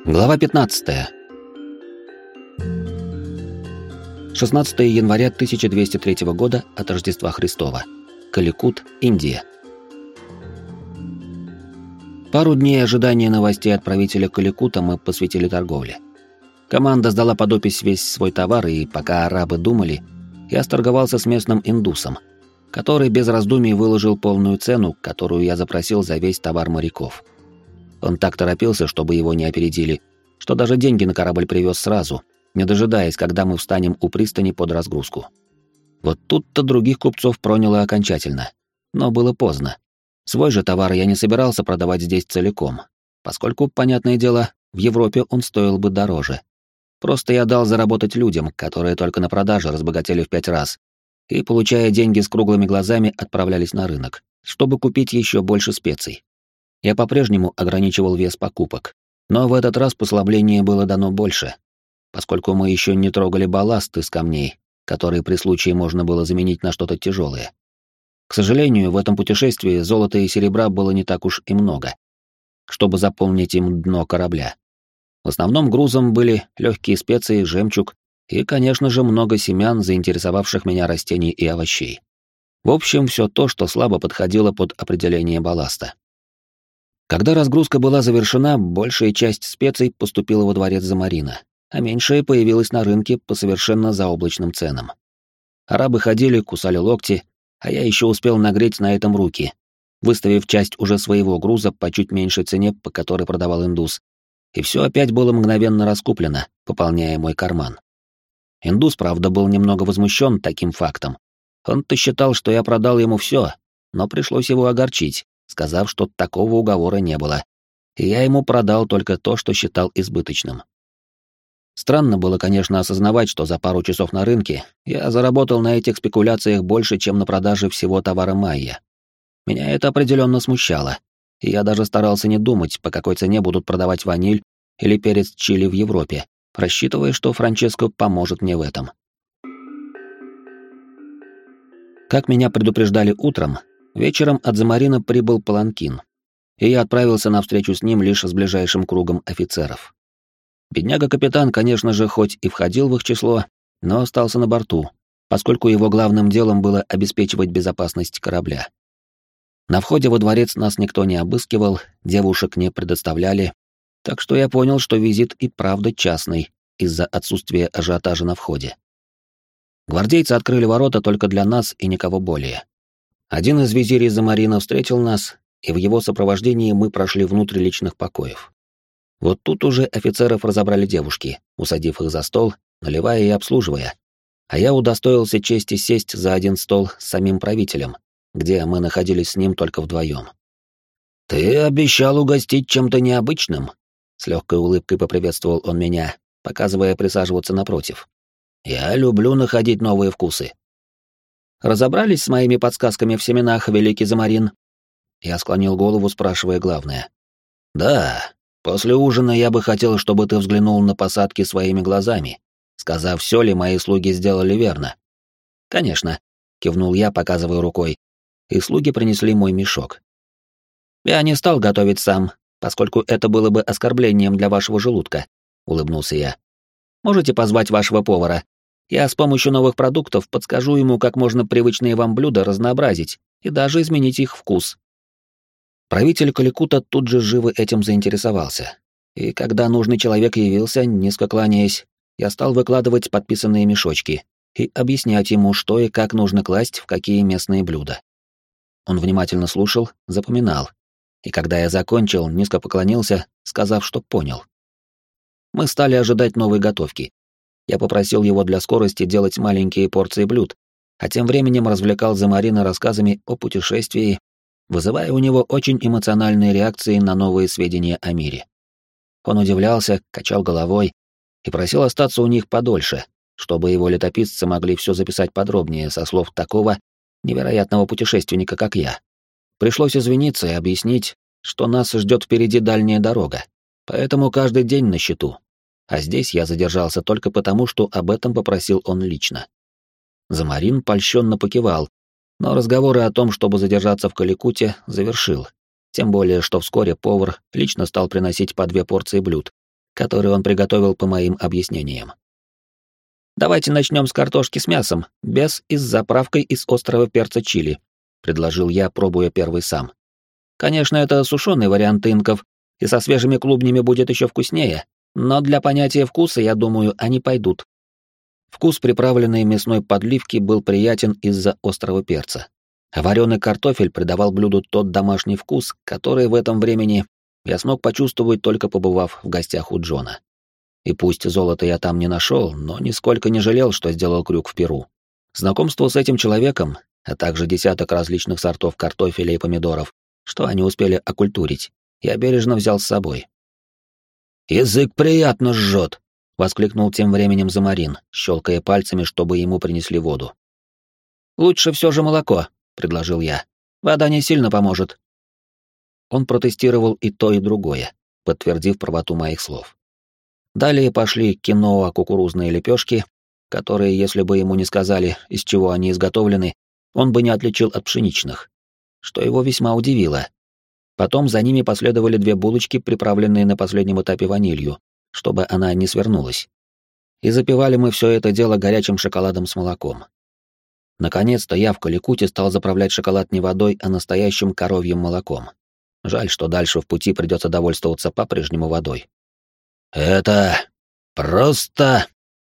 Глава 15. 16 января 1203 года от Рождества Христова. Каликут, Индия. Пару дней ожидания новостей от правителя Каликута мы посвятили торговле. Команда сдала под опись весь свой товар, и пока арабы думали, я сторговался с местным индусом, который без раздумий выложил полную цену, которую я запросил за весь товар моряков. Он так торопился, чтобы его не опередили, что даже деньги на корабль привез сразу, не дожидаясь, когда мы встанем у пристани под разгрузку. Вот тут-то других купцов проняло окончательно. Но было поздно. Свой же товар я не собирался продавать здесь целиком, поскольку, понятное дело, в Европе он стоил бы дороже. Просто я дал заработать людям, которые только на продаже разбогатели в 5 раз, и, получая деньги с круглыми глазами, отправлялись на рынок, чтобы купить еще больше специй. Я по-прежнему ограничивал вес покупок, но в этот раз послабление было дано больше, поскольку мы еще не трогали балласт из камней, которые при случае можно было заменить на что-то тяжелое. К сожалению, в этом путешествии золота и серебра было не так уж и много, чтобы заполнить им дно корабля. В основном грузом были легкие специи, жемчуг и, конечно же, много семян, заинтересовавших меня растений и овощей. В общем, все то, что слабо подходило под определение балласта. Когда разгрузка была завершена, большая часть специй поступила во дворец Замарина, а меньшая появилась на рынке по совершенно заоблачным ценам. Арабы ходили, кусали локти, а я еще успел нагреть на этом руки, выставив часть уже своего груза по чуть меньшей цене, по которой продавал индус, и все опять было мгновенно раскуплено, пополняя мой карман. Индус, правда, был немного возмущен таким фактом. Он-то считал, что я продал ему все, но пришлось его огорчить, сказав, что такого уговора не было, и я ему продал только то, что считал избыточным. Странно было, конечно, осознавать, что за пару часов на рынке я заработал на этих спекуляциях больше, чем на продаже всего товара майя. Меня это определенно смущало, и я даже старался не думать, по какой цене будут продавать ваниль или перец чили в Европе, рассчитывая, что Франческо поможет мне в этом. Как меня предупреждали утром, вечером от Замарина прибыл паланкин, и я отправился на встречу с ним лишь с ближайшим кругом офицеров. Бедняга-капитан, конечно же, хоть и входил в их число, но остался на борту, поскольку его главным делом было обеспечивать безопасность корабля. На входе во дворец нас никто не обыскивал, девушек не предоставляли, так что я понял, что визит и правда частный, из-за отсутствия ажиотажа на входе. Гвардейцы открыли ворота только для нас и никого более. Один из визирей Замарина встретил нас, и в его сопровождении мы прошли внутрь личных покоев. Вот тут уже офицеров разобрали девушки, усадив их за стол, наливая и обслуживая, а я удостоился чести сесть за один стол с самим правителем, где мы находились с ним только вдвоем. «Ты обещал угостить чем-то необычным?» С легкой улыбкой поприветствовал он меня, показывая присаживаться напротив. «Я люблю находить новые вкусы». «Разобрались с моими подсказками в семенах, великий Замарин?» Я склонил голову, спрашивая главное. «Да, после ужина я бы хотел, чтобы ты взглянул на посадки своими глазами, сказав, все ли мои слуги сделали верно». «Конечно», — кивнул я, показывая рукой, и слуги принесли мой мешок. «Я не стал готовить сам, поскольку это было бы оскорблением для вашего желудка», — улыбнулся я. «Можете позвать вашего повара. Я с помощью новых продуктов подскажу ему, как можно привычные вам блюда разнообразить и даже изменить их вкус». Правитель Каликута тут же живо этим заинтересовался, и когда нужный человек явился, низко кланяясь, я стал выкладывать подписанные мешочки и объяснять ему, что и как нужно класть в какие местные блюда. Он внимательно слушал, запоминал, и когда я закончил, низко поклонился, сказав, что понял. Мы стали ожидать новой готовки. Я попросил его для скорости делать маленькие порции блюд, а тем временем развлекал Замарина рассказами о путешествии, вызывая у него очень эмоциональные реакции на новые сведения о мире. Он удивлялся, качал головой и просил остаться у них подольше, чтобы его летописцы могли все записать подробнее со слов такого невероятного путешественника, как я. Пришлось извиниться и объяснить, что нас ждет впереди дальняя дорога, поэтому каждый день на счету. А здесь я задержался только потому, что об этом попросил он лично. Замарин польщенно покивал, но разговоры о том, чтобы задержаться в Каликуте, завершил, тем более, что вскоре повар лично стал приносить по 2 порции блюд, который он приготовил по моим объяснениям. «Давайте начнем с картошки с мясом, без и с заправкой из острого перца чили», — предложил я, пробуя первый сам. «Конечно, это сушеный вариант инков, и со свежими клубнями будет еще вкуснее, но для понятия вкуса, я думаю, они пойдут». Вкус приправленной мясной подливки был приятен из-за острого перца, а вареный картофель придавал блюду тот домашний вкус, который в этом времени я смог почувствовать, только побывав в гостях у Джона. И пусть золота я там не нашел, но нисколько не жалел, что сделал крюк в Перу. Знакомство с этим человеком, а также десяток различных сортов картофеля и помидоров, что они успели окультурить, я бережно взял с собой. «Язык приятно жжет!» — воскликнул тем временем Замарин, щелкая пальцами, чтобы ему принесли воду. «Лучше все же молоко», — предложил я. «Вода не сильно поможет». Он протестировал и то, и другое, подтвердив правоту моих слов. Далее пошли киноа-кукурузные лепешки, которые, если бы ему не сказали, из чего они изготовлены, он бы не отличил от пшеничных, что его весьма удивило. Потом за ними последовали 2 булочки, приправленные на последнем этапе ванилью, чтобы она не свернулась. И запивали мы все это дело горячим шоколадом с молоком. Наконец-то я в Каликуте стал заправлять шоколад не водой, а настоящим коровьим молоком. Жаль, что дальше в пути придется довольствоваться по-прежнему водой. «Это просто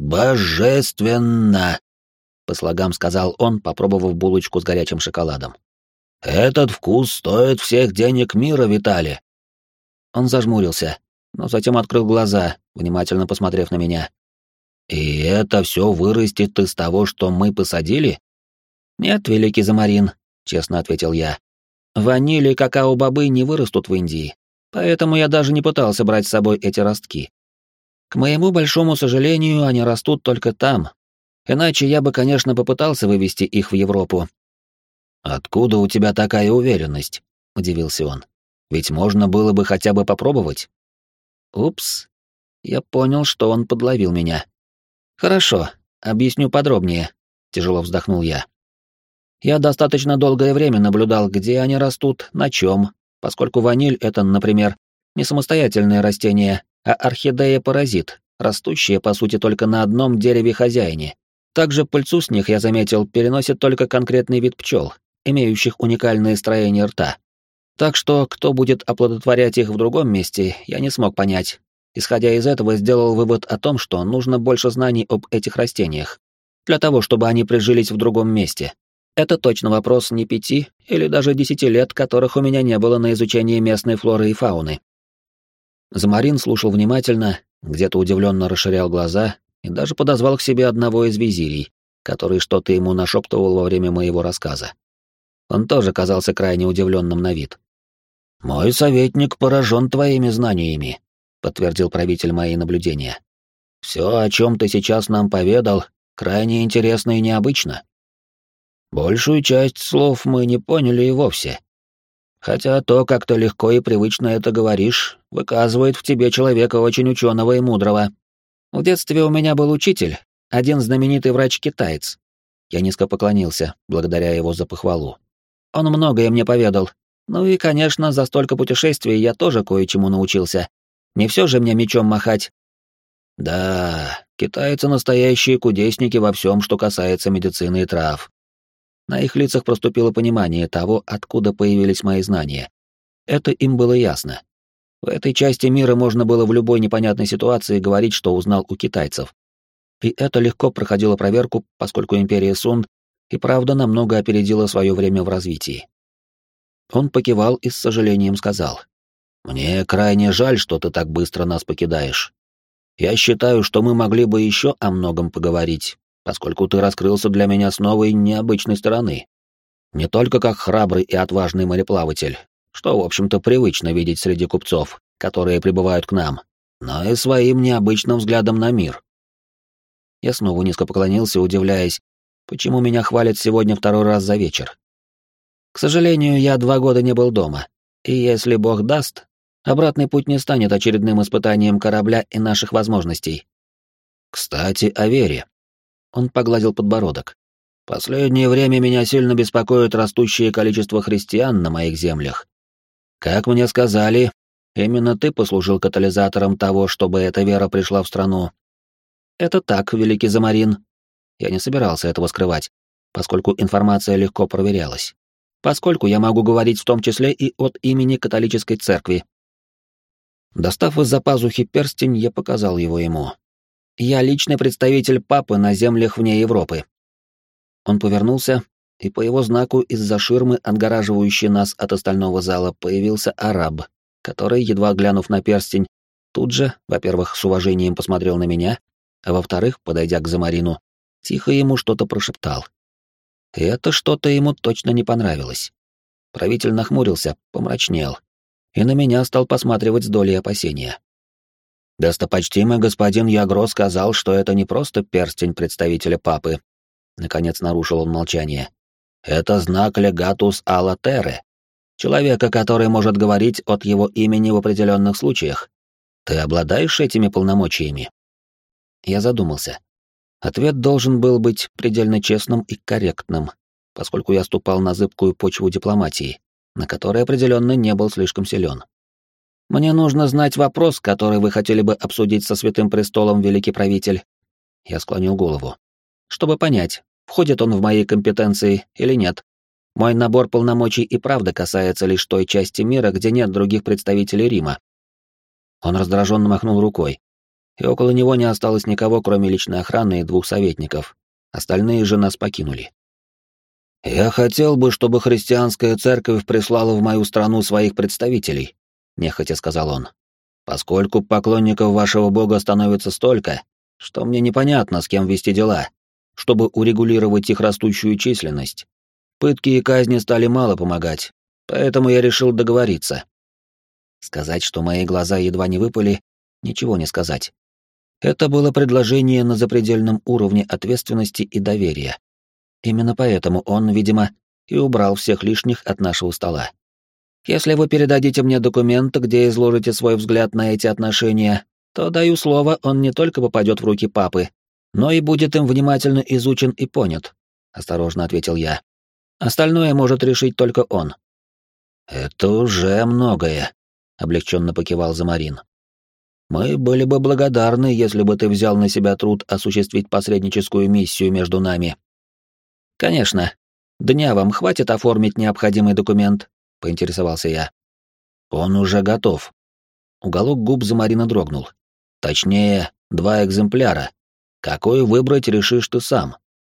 божественно!» — по слогам сказал он, попробовав булочку с горячим шоколадом. «Этот вкус стоит всех денег мира, Виталий!» Он зажмурился, но затем открыл глаза, внимательно посмотрев на меня. «И это все вырастет из того, что мы посадили?» «Нет, великий Замарин», — честно ответил я. «Ваниль и какао-бобы не вырастут в Индии, поэтому я даже не пытался брать с собой эти ростки. К моему большому сожалению, они растут только там, иначе я бы, конечно, попытался вывести их в Европу». «Откуда у тебя такая уверенность?» — удивился он. «Ведь можно было бы хотя бы попробовать». «Упс, я понял, что он подловил меня». «Хорошо, объясню подробнее», — тяжело вздохнул я. «Я достаточно долгое время наблюдал, где они растут, на чем, поскольку ваниль — это, например, не самостоятельное растение, а орхидея-паразит, растущая, по сути, только на одном дереве-хозяине. Также пыльцу с них, я заметил, переносит только конкретный вид пчел, имеющих уникальное строение рта. Так что, кто будет оплодотворять их в другом месте, я не смог понять. Исходя из этого, сделал вывод о том, что нужно больше знаний об этих растениях, для того, чтобы они прижились в другом месте. Это точно вопрос не 5 или даже 10 лет, которых у меня не было на изучение местной флоры и фауны. Замарин слушал внимательно, где-то удивленно расширял глаза и даже подозвал к себе одного из визирей, который что-то ему нашептывал во время моего рассказа. Он тоже казался крайне удивленным на вид. «Мой советник поражен твоими знаниями», — подтвердил правитель мои наблюдения. «Все, о чем ты сейчас нам поведал, крайне интересно и необычно. Большую часть слов мы не поняли и вовсе. Хотя то, как ты легко и привычно это говоришь, выказывает в тебе человека очень ученого и мудрого. В детстве у меня был учитель, один знаменитый врач-китаец. Я низко поклонился, благодаря его за похвалу. Он многое мне поведал. Ну и, конечно, за столько путешествий я тоже кое-чему научился. Не все же мне мечом махать. Да, китайцы настоящие кудесники во всем, что касается медицины и трав. На их лицах проступило понимание того, откуда появились мои знания. Это им было ясно. В этой части мира можно было в любой непонятной ситуации говорить, что узнал у китайцев. И это легко проходило проверку, поскольку империя Сун и правда намного опередила свое время в развитии. Он покивал и с сожалением сказал: «Мне крайне жаль, что ты так быстро нас покидаешь. Я считаю, что мы могли бы еще о многом поговорить, поскольку ты раскрылся для меня с новой, необычной стороны. Не только как храбрый и отважный мореплаватель, что, в общем-то, привычно видеть среди купцов, которые прибывают к нам, но и своим необычным взглядом на мир». Я снова низко поклонился, удивляясь, почему меня хвалят сегодня второй раз за вечер. К сожалению, я 2 года не был дома, и если Бог даст, обратный путь не станет очередным испытанием корабля и наших возможностей. Кстати, о вере. Он погладил подбородок. Последнее время меня сильно беспокоит растущее количество христиан на моих землях. Как мне сказали, Именно ты послужил катализатором того, чтобы эта вера пришла в страну. Это так, великий Замарин. Я не собирался этого скрывать, поскольку информация легко проверялась. Поскольку я могу говорить в том числе и от имени католической церкви. Достав из-за пазухи перстень, я показал его ему. Я личный представитель папы на землях вне Европы. Он повернулся, и по его знаку из-за ширмы, отгораживающей нас от остального зала, появился араб, который, едва глянув на перстень, тут же, во-первых, с уважением посмотрел на меня, а во-вторых, подойдя к Замарину, тихо ему что-то прошептал. И это что-то ему точно не понравилось. Правитель нахмурился, помрачнел, и на меня стал посматривать с долей опасения. Достопочтимый господин Ягро сказал, что это не просто перстень представителя папы. Наконец нарушил он молчание. Это знак легатус алла терре, человека, который может говорить от его имени в определенных случаях. Ты обладаешь этими полномочиями? Я задумался. Ответ должен был быть предельно честным и корректным, поскольку я ступал на зыбкую почву дипломатии, на которой определенно не был слишком силен. Мне нужно знать вопрос, который вы хотели бы обсудить со Святым Престолом, великий правитель. Я склонил голову. Чтобы понять, входит он в мои компетенции или нет. Мой набор полномочий и правда касается лишь той части мира, где нет других представителей Рима. Он раздраженно махнул рукой, и около него не осталось никого, кроме личной охраны и 2 советников. Остальные же нас покинули. «Я хотел бы, чтобы христианская церковь прислала в мою страну своих представителей», — нехотя сказал он. «Поскольку поклонников вашего бога становится столько, что мне непонятно, с кем вести дела, чтобы урегулировать их растущую численность. Пытки и казни стали мало помогать, поэтому я решил договориться». Сказать, что мои глаза едва не выпали, ничего не сказать. Это было предложение на запредельном уровне ответственности и доверия. Именно поэтому он, видимо, и убрал всех лишних от нашего стола. Если вы передадите мне документ, где изложите свой взгляд на эти отношения, то, даю слово, он не только попадет в руки папы, но и будет им внимательно изучен и понят, — осторожно ответил я. Остальное может решить только он. «Это уже многое», — облегченно покивал Замарин. «Мы были бы благодарны, если бы ты взял на себя труд осуществить посредническую миссию между нами». «Конечно. Дня вам хватит оформить необходимый документ?» — поинтересовался я. «Он уже готов». Уголок губ Замарина дрогнул. «Точнее, 2 экземпляра. Какой выбрать, решишь ты сам».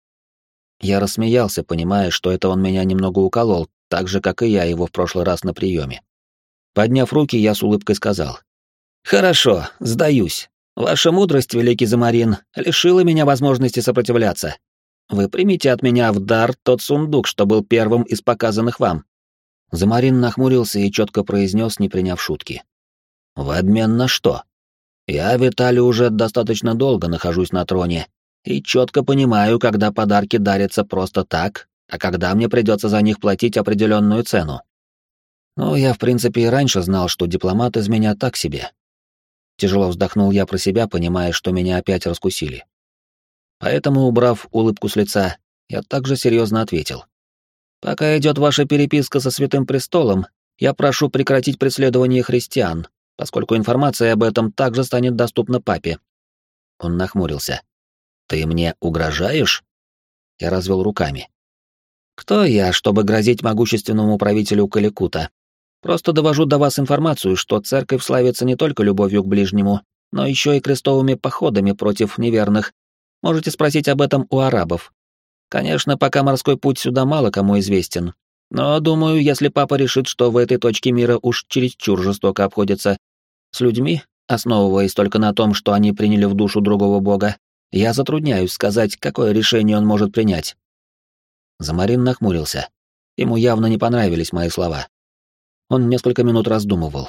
Я рассмеялся, понимая, что это он меня немного уколол, так же, как и я его в прошлый раз на приеме. Подняв руки, я с улыбкой сказал. «Хорошо, сдаюсь. Ваша мудрость, великий Замарин, лишила меня возможности сопротивляться. Вы примите от меня в дар тот сундук, что был первым из показанных вам». Замарин нахмурился и четко произнес, не приняв шутки. «В обмен на что? Я, Виталий, уже достаточно долго нахожусь на троне и четко понимаю, когда подарки дарятся просто так, а когда мне придется за них платить определенную цену. Ну, я, в принципе, и раньше знал, что дипломат из меня так себе». Тяжело вздохнул я про себя, понимая, что меня опять раскусили. Поэтому, убрав улыбку с лица, я также серьезно ответил. «Пока идет ваша переписка со Святым Престолом, я прошу прекратить преследование христиан, поскольку информация об этом также станет доступна папе». Он нахмурился. «Ты мне угрожаешь?» Я развел руками. «Кто я, чтобы грозить могущественному правителю Каликута? Просто довожу до вас информацию, что церковь славится не только любовью к ближнему, но еще и крестовыми походами против неверных. Можете спросить об этом у арабов. Конечно, пока морской путь сюда мало кому известен, но, думаю, если папа решит, что в этой точке мира уж чересчур жестоко обходится с людьми, основываясь только на том, что они приняли в душу другого бога, я затрудняюсь сказать, какое решение он может принять». Замарин нахмурился. Ему явно не понравились мои слова. Он несколько минут раздумывал.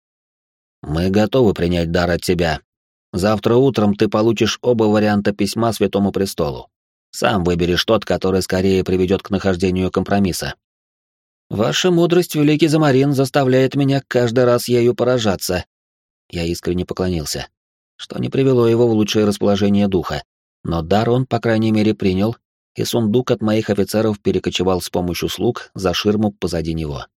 «Мы готовы принять дар от тебя. Завтра утром ты получишь оба варианта письма Святому Престолу. Сам выберешь тот, который скорее приведет к нахождению компромисса». «Ваша мудрость, великий Замарин, заставляет меня каждый раз ею поражаться». Я искренне поклонился, что не привело его в лучшее расположение духа, но дар он, по крайней мере, принял, и сундук от моих офицеров перекочевал с помощью слуг за ширму позади него.